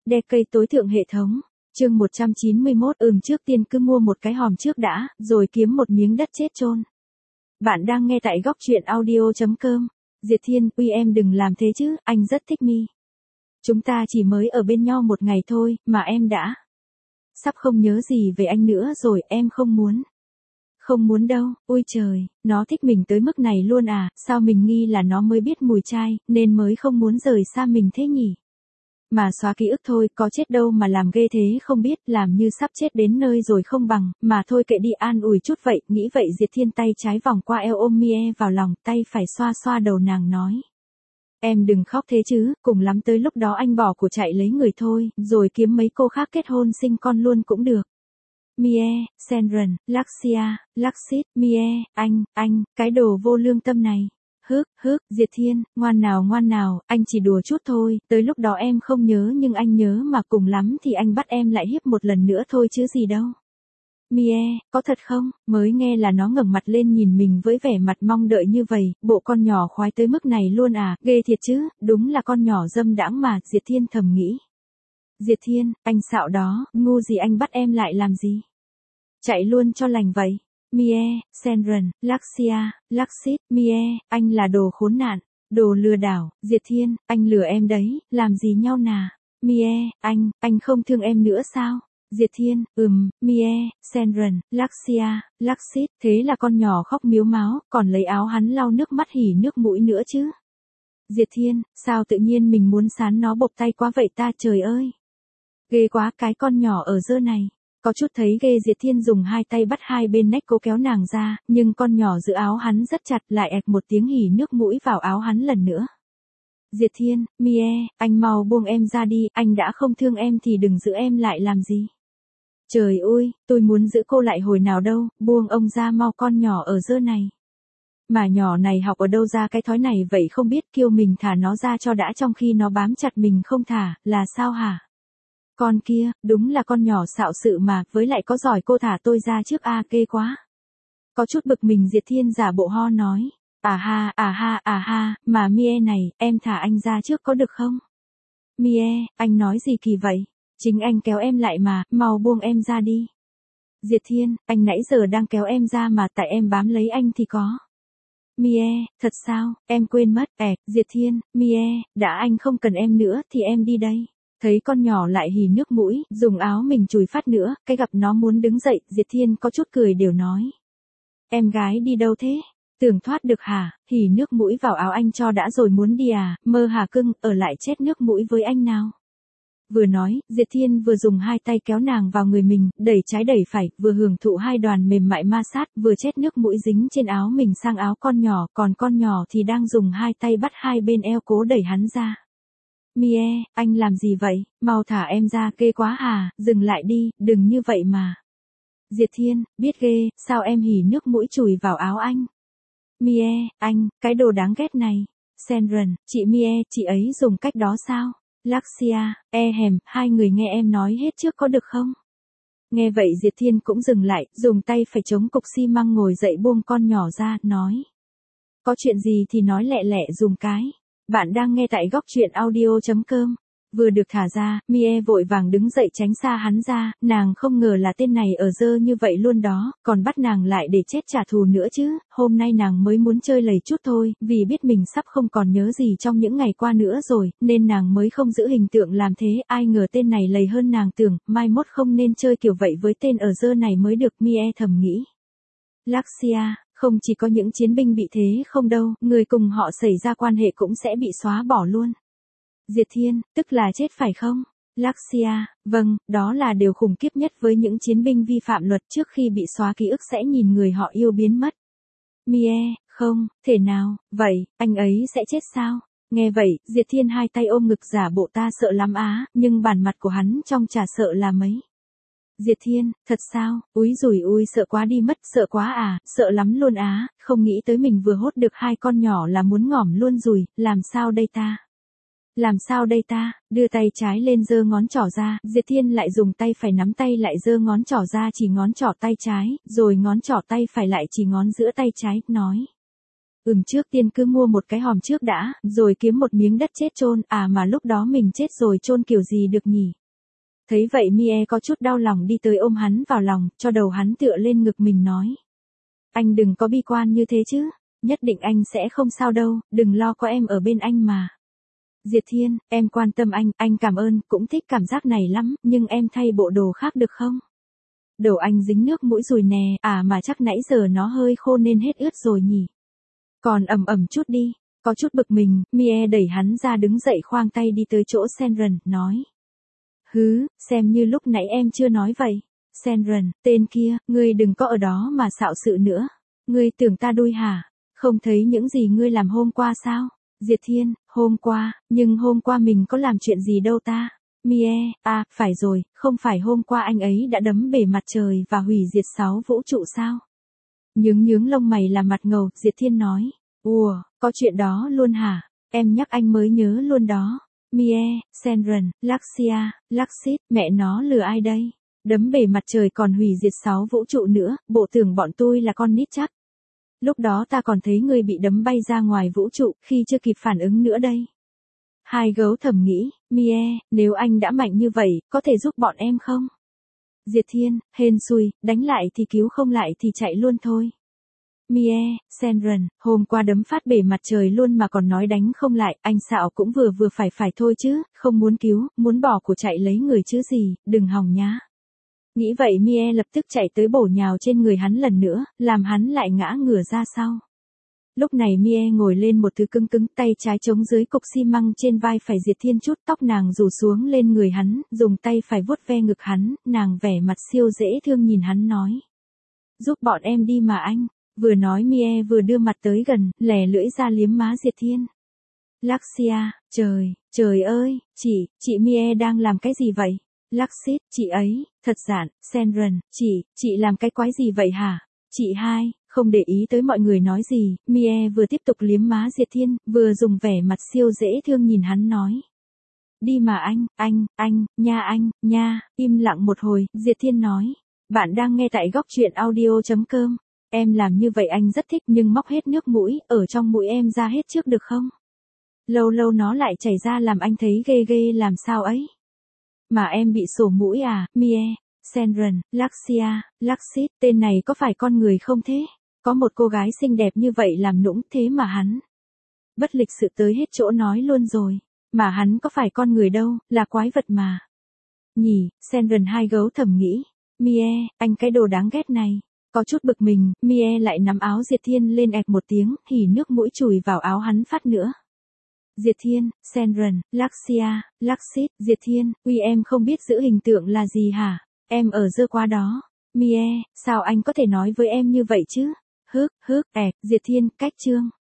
Đe cây tối thượng hệ thống. Chương 191. Trước tiên cứ mua một cái hòm trước đã, rồi kiếm một miếng đất chết chôn. Bạn đang nghe tại góc truyện audio.com. Diệt Thiên, uy em đừng làm thế chứ, anh rất thích mi. Chúng ta chỉ mới ở bên nhau một ngày thôi, mà em đã sắp không nhớ gì về anh nữa rồi, em không muốn. Không muốn đâu, ôi trời, nó thích mình tới mức này luôn à, sao mình nghi là nó mới biết mùi trai, nên mới không muốn rời xa mình thế nhỉ? Mà xóa ký ức thôi, có chết đâu mà làm ghê thế không biết, làm như sắp chết đến nơi rồi không bằng, mà thôi kệ đi, an ủi chút vậy, nghĩ vậy Diệt Thiên tay trái vòng qua eo ôm Mie vào lòng, tay phải xoa xoa đầu nàng nói. Em đừng khóc thế chứ, cùng lắm tới lúc đó anh bỏ của chạy lấy người thôi, rồi kiếm mấy cô khác kết hôn sinh con luôn cũng được. Mie, Senran, Luxia, Luxit, Mie, anh, cái đồ vô lương tâm này. Diệt Thiên, ngoan nào, anh chỉ đùa chút thôi, tới lúc đó em không nhớ nhưng anh nhớ mà, cùng lắm thì anh bắt em lại hiếp một lần nữa thôi chứ gì đâu. Mie, có thật không? Mới nghe là nó ngẩng mặt lên nhìn mình với vẻ mặt mong đợi như vậy, bộ con nhỏ khoái tới mức này luôn à, ghê thiệt chứ, đúng là con nhỏ dâm đãng mà, Diệt Thiên thầm nghĩ. Diệt Thiên, anh xạo đó, ngu gì anh bắt em lại làm gì? Chạy luôn cho lành vậy. Mie, Senran, Luxia, Luxit, Mie, anh là đồ khốn nạn, đồ lừa đảo, Diệt Thiên, anh lừa em đấy, làm gì nhau nà? Mie, anh không thương em nữa sao? Diệt Thiên, Mie, Senran, Luxia, Luxit, thế là con nhỏ khóc miếu máo, còn lấy áo hắn lau nước mắt hỉ nước mũi nữa chứ. Diệt Thiên, sao tự nhiên mình muốn sán nó bộp tay quá vậy ta, trời ơi. Ghê quá, cái con nhỏ ở dơ này. Có chút thấy ghê, Diệt Thiên dùng hai tay bắt hai bên nách cố kéo nàng ra, nhưng con nhỏ giữ áo hắn rất chặt, lại ẹc một tiếng hỉ nước mũi vào áo hắn lần nữa. Diệt Thiên, Mie, anh mau buông em ra đi, anh đã không thương em thì đừng giữ em lại làm gì. Trời ơi, tôi muốn giữ cô lại hồi nào đâu, buông ông ra mau, con nhỏ ở dơ này. Mà nhỏ này học ở đâu ra cái thói này vậy không biết, kêu mình thả nó ra cho đã trong khi nó bám chặt mình không thả, là sao hả? Con kia, đúng là con nhỏ xạo sự mà, với lại có giỏi cô thả tôi ra trước a, kê quá. Có chút bực mình, Diệt Thiên giả bộ ho nói. À ha, mà Mie này, em thả anh ra trước có được không? Mie, anh nói gì kỳ vậy? Chính anh kéo em lại mà, mau buông em ra đi. Diệt Thiên, anh nãy giờ đang kéo em ra mà, tại em bám lấy anh thì có. Mie, thật sao, em quên mất, Diệt Thiên, Mie, đã anh không cần em nữa thì em đi đây. Thấy con nhỏ lại hì nước mũi, dùng áo mình chùi phát nữa, cái gặp nó muốn đứng dậy, Diệt Thiên có chút cười đều nói. Em gái đi đâu thế? Tưởng thoát được hả? Hì nước mũi vào áo anh cho đã rồi muốn đi à? Mơ hà cưng, ở lại chết nước mũi với anh nào. Vừa nói, Diệt Thiên vừa dùng hai tay kéo nàng vào người mình, đẩy trái đẩy phải, vừa hưởng thụ hai đoàn mềm mại ma sát, vừa chết nước mũi dính trên áo mình sang áo con nhỏ, còn con nhỏ thì đang dùng hai tay bắt hai bên eo cố đẩy hắn ra. Mie, anh làm gì vậy? Mau thả em ra, ghê quá à, dừng lại đi, đừng như vậy mà. Diệt Thiên, biết ghê, sao em hỉ nước mũi chùi vào áo anh? Mie, anh, cái đồ đáng ghét này. Senran, chị Mie, chị ấy dùng cách đó sao? Luxia, hai người nghe em nói hết trước có được không? Nghe vậy Diệt Thiên cũng dừng lại, dùng tay phải chống cục xi măng ngồi dậy buông con nhỏ ra, nói. Có chuyện gì thì nói lẹ lẹ dùng cái. Bạn đang nghe tại góc truyện audio.com. Vừa được thả ra, Mie vội vàng đứng dậy tránh xa hắn ra, nàng không ngờ là tên này ở dơ như vậy luôn đó, còn bắt nàng lại để chết trả thù nữa chứ, hôm nay nàng mới muốn chơi lầy chút thôi, vì biết mình sắp không còn nhớ gì trong những ngày qua nữa rồi, nên nàng mới không giữ hình tượng làm thế, ai ngờ tên này lầy hơn nàng tưởng, mai mốt không nên chơi kiểu vậy với tên ở dơ này mới được, Mie thầm nghĩ. Luxia, không chỉ có những chiến binh bị thế không đâu, người cùng họ xảy ra quan hệ cũng sẽ bị xóa bỏ luôn. Diệt Thiên, tức là chết phải không? Luxia, vâng, đó là điều khủng khiếp nhất với những chiến binh vi phạm luật, trước khi bị xóa ký ức sẽ nhìn người họ yêu biến mất. Mie, không, thể nào, vậy, anh ấy sẽ chết sao? Nghe vậy, Diệt Thiên hai tay ôm ngực giả bộ ta sợ lắm á, nhưng bản mặt của hắn trong chả sợ là mấy. Diệt Thiên, thật sao, úi dùi ui sợ quá đi mất, sợ quá à, sợ lắm luôn á, không nghĩ tới mình vừa hốt được hai con nhỏ là muốn ngỏm luôn rồi, làm sao đây ta? Làm sao đây ta, đưa tay trái lên giơ ngón trỏ ra, Diệt Thiên lại dùng tay phải nắm tay lại giơ ngón trỏ ra chỉ ngón trỏ tay trái, rồi ngón trỏ tay phải lại chỉ ngón giữa tay trái, nói. Trước tiên cứ mua một cái hòm trước đã, rồi kiếm một miếng đất chết chôn, mà lúc đó mình chết rồi chôn kiểu gì được nhỉ? Thấy vậy Mie có chút đau lòng đi tới ôm hắn vào lòng, cho đầu hắn tựa lên ngực mình nói. Anh đừng có bi quan như thế chứ, nhất định anh sẽ không sao đâu, đừng lo, có em ở bên anh mà. Diệt Thiên, em quan tâm anh cảm ơn, cũng thích cảm giác này lắm, nhưng em thay bộ đồ khác được không? Đầu anh dính nước mũi rồi nè, mà chắc nãy giờ nó hơi khô nên hết ướt rồi nhỉ. Còn ẩm ẩm chút đi, có chút bực mình, Mie đẩy hắn ra đứng dậy khoang tay đi tới chỗ Senran, nói. Xem như lúc nãy em chưa nói vậy. Senran, tên kia, ngươi đừng có ở đó mà xạo sự nữa. Ngươi tưởng ta đuôi hả? Không thấy những gì ngươi làm hôm qua sao? Diệt Thiên, hôm qua, nhưng hôm qua mình có làm chuyện gì đâu ta? Mie, phải rồi, không phải hôm qua anh ấy đã đấm bể mặt trời và hủy diệt 6 vũ trụ sao? Nhướng lông mày là mặt ngầu, Diệt Thiên nói. Có chuyện đó luôn hả? Em nhắc anh mới nhớ luôn đó. Mie, Senran, Luxit, mẹ nó lừa ai đây? Đấm bể mặt trời còn hủy diệt 6 vũ trụ nữa, bộ tưởng bọn tôi là con nít chắc. Lúc đó ta còn thấy người bị đấm bay ra ngoài vũ trụ, khi chưa kịp phản ứng nữa đây. Hai gấu thầm nghĩ, Mie, nếu anh đã mạnh như vậy, có thể giúp bọn em không? Diệt Thiên, hên xui, đánh lại thì cứu, không lại thì chạy luôn thôi. Mie, Senran, hôm qua đấm phát bể mặt trời luôn mà còn nói đánh không lại, anh xạo cũng vừa phải thôi chứ, không muốn cứu, muốn bỏ của chạy lấy người chứ gì, đừng hòng nhá. Nghĩ vậy Mie lập tức chạy tới bổ nhào trên người hắn lần nữa, làm hắn lại ngã ngửa ra sau. Lúc này Mie ngồi lên một thứ cứng, tay trái chống dưới cục xi măng trên vai phải. Diệt Thiên chút tóc nàng rủ xuống lên người hắn, dùng tay phải vuốt ve ngực hắn, nàng vẻ mặt siêu dễ thương nhìn hắn nói. Giúp bọn em đi mà anh. Vừa nói Mie vừa đưa mặt tới gần, lè lưỡi ra liếm má Diệt Thiên. Trời ơi, chị Mie đang làm cái gì vậy? Luxit, chị ấy, thật dạn, Senran, chị làm cái quái gì vậy hả? Chị hai, không để ý tới mọi người nói gì, Mie vừa tiếp tục liếm má Diệt Thiên, vừa dùng vẻ mặt siêu dễ thương nhìn hắn nói. Đi mà anh, nha, im lặng một hồi, Diệt Thiên nói. Bạn đang nghe tại góc truyện audio.com. Em làm như vậy anh rất thích nhưng móc hết nước mũi, ở trong mũi em ra hết trước được không? Lâu lâu nó lại chảy ra làm anh thấy ghê làm sao ấy. Mà em bị sổ mũi à, Mie, Senran, Luxit, tên này có phải con người không thế? Có một cô gái xinh đẹp như vậy làm nũng thế mà hắn. Bất lịch sự tới hết chỗ nói luôn rồi. Mà hắn có phải con người đâu, là quái vật mà. Nhỉ, Senran hai gấu thầm nghĩ. Mie, anh cái đồ đáng ghét này. Có chút bực mình, Mie lại nắm áo Diệt Thiên lên ẹt một tiếng, hỉ nước mũi chùi vào áo hắn phát nữa. Diệt Thiên, Senran, Luxit, Diệt Thiên, em không biết giữ hình tượng là gì hả? Em ở dơ quá đó. Mie, sao anh có thể nói với em như vậy chứ? Diệt Thiên, cách chương.